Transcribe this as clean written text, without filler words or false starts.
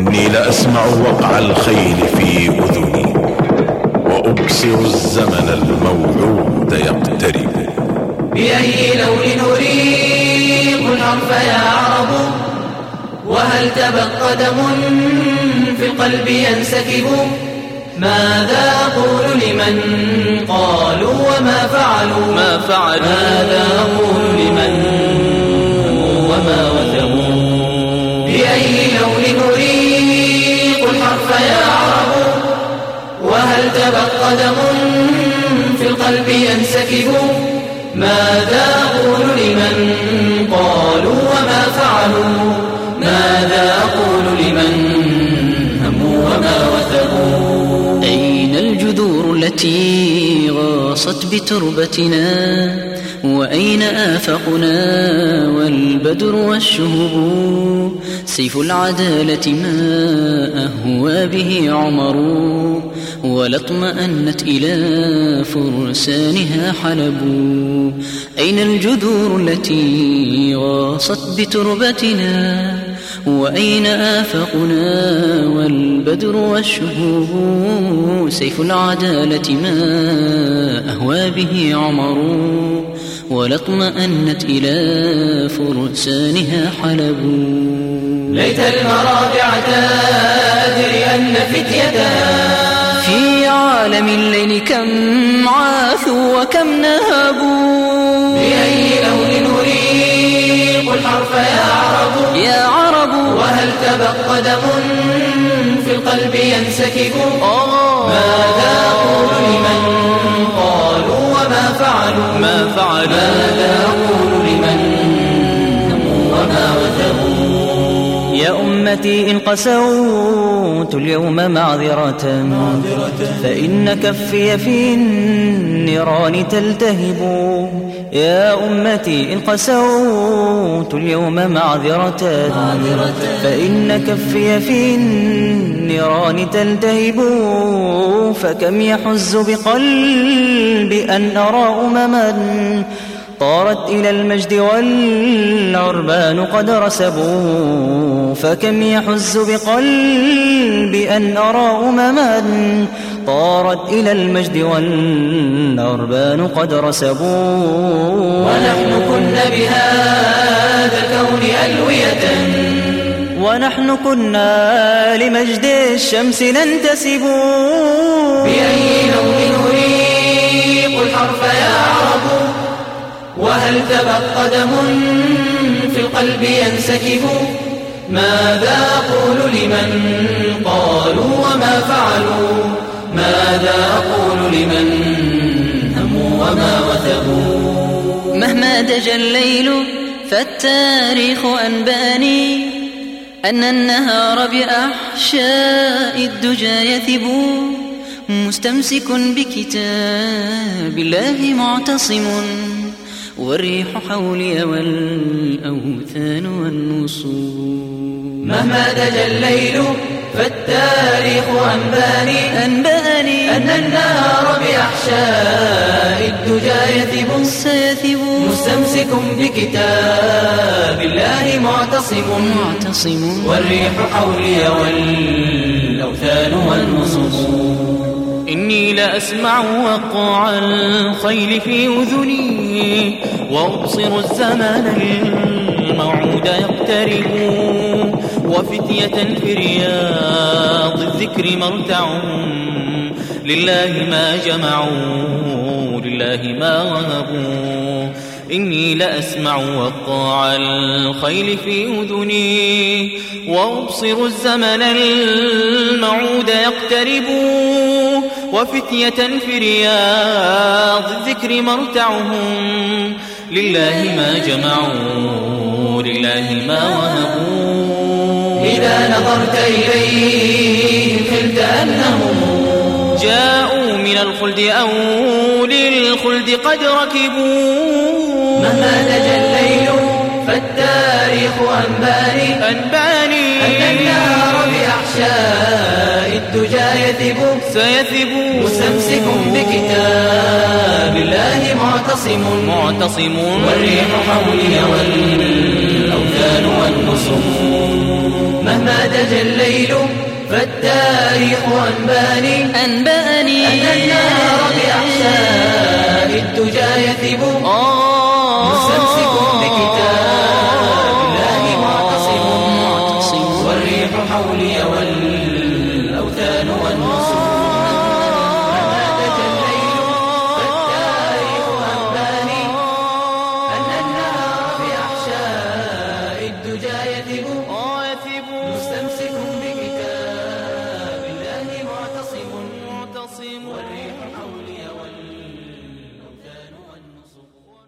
إني لأسمع وقع الخيل في أذني وأبصر الزمن الموعود يقترب. بأي لون نريق الحرف يا عرب، وهل تبت قدم في القلب ينسكب؟ ماذا أقول لمن قالوا وما فعلوا؟ ماذا أقول لمن وما وثبوا؟ بأي لون نريق الحرف يا عرب، وهل تبت قدم في القلب ينسكب؟ ماذا أقول لمن قالوا وما فعلوا؟ ماذا أقول لمن هموا وما وثبوا؟ أين الجذور التي غاصت بتربتنا؟ وأين آفاقنا والبدر والشهب؟ سيف العدالة ما أهوى به عمر، ولا اطمأنت إلى فرسانها حلب. أين الجذور التي غاصت بتربتنا؟ وأين آفاقنا والبدر والشهب؟ سيف العدالة ما أهوى به عمر، ولا اطمأنت إلى فرسانها حلب. ليت المرابع تدري أن فتيتها في عالم الليل كم عاثوا وكم نهبوا. بأي لون نريق الحرف يا عرب، وهل تبت قدم في القلب ينسكب؟ ماذا أقول لمن قالوا وما فعلوا؟ ماذا أقول لمن هموا وما وثبوا؟ يا أمتي إن قسوت اليوم معذرة، فإن كفي في النيران تلتهب. يا أمتي إن قسوت اليوم معذرة، فإن كفي في النيران تلتهب. فكم يحز بقلبي أن أرى أمما طارت إلى المجد والعربان قد رسبوا. فكم يحز بقلبي أن أرى أمما طارت إلى المجد والعربان قد رسبوا. ونحن كنا بهذا الكون ألوية، ونحن كنا لمجد الشمس ننتسب. بأي لون نريق الحرف يا عرب، وهل تبت قدم في القلب ينسكب؟ ماذا أقول لمن قالوا وما فعلوا؟ ماذا أقول لمن هموا وما وثبوا؟ مهما دجى الليل فالتاريخ أنباني أن النهار بأحشاء الدجى يثب. مستمسك بكتاب الله معتصم، والريح حولي والأوثان والنصوم. مهما دجى الليل فالتاريخ أنباني أن النار بأحشاء الدجى يثب. مستمسك بكتاب الله معتصم، والريح حولي والأوثان والنصوص. إني لأسمع وقع الخيل في أذني، وأبصر الزمان الموعود يقترب. وفتية في رياض الذكر مرتعهم، لله ما جمعوا لله ما وهبوا. إني لأسمع وقع الخيل في أذني، وأبصر الزمن الموعود يقترب. وفتية في رياض الذكر مرتعهم، لله ما جمعوا لله ما وهبوا. إذا نظرت إليهم خلت أنهم جاءوا من الخلد أو للخلد قد ركبوا. مهما دجى الليل فالتاريخ أنباني أن النار بأحشاء الدجى سيثب. مستمسك بكتاب الله معتصم، والريح حولي والأوثان والنصوم. مهما دجى الليل فالتاريخ أنباني أنبأني أن النهار بأحشاء الدجى يثب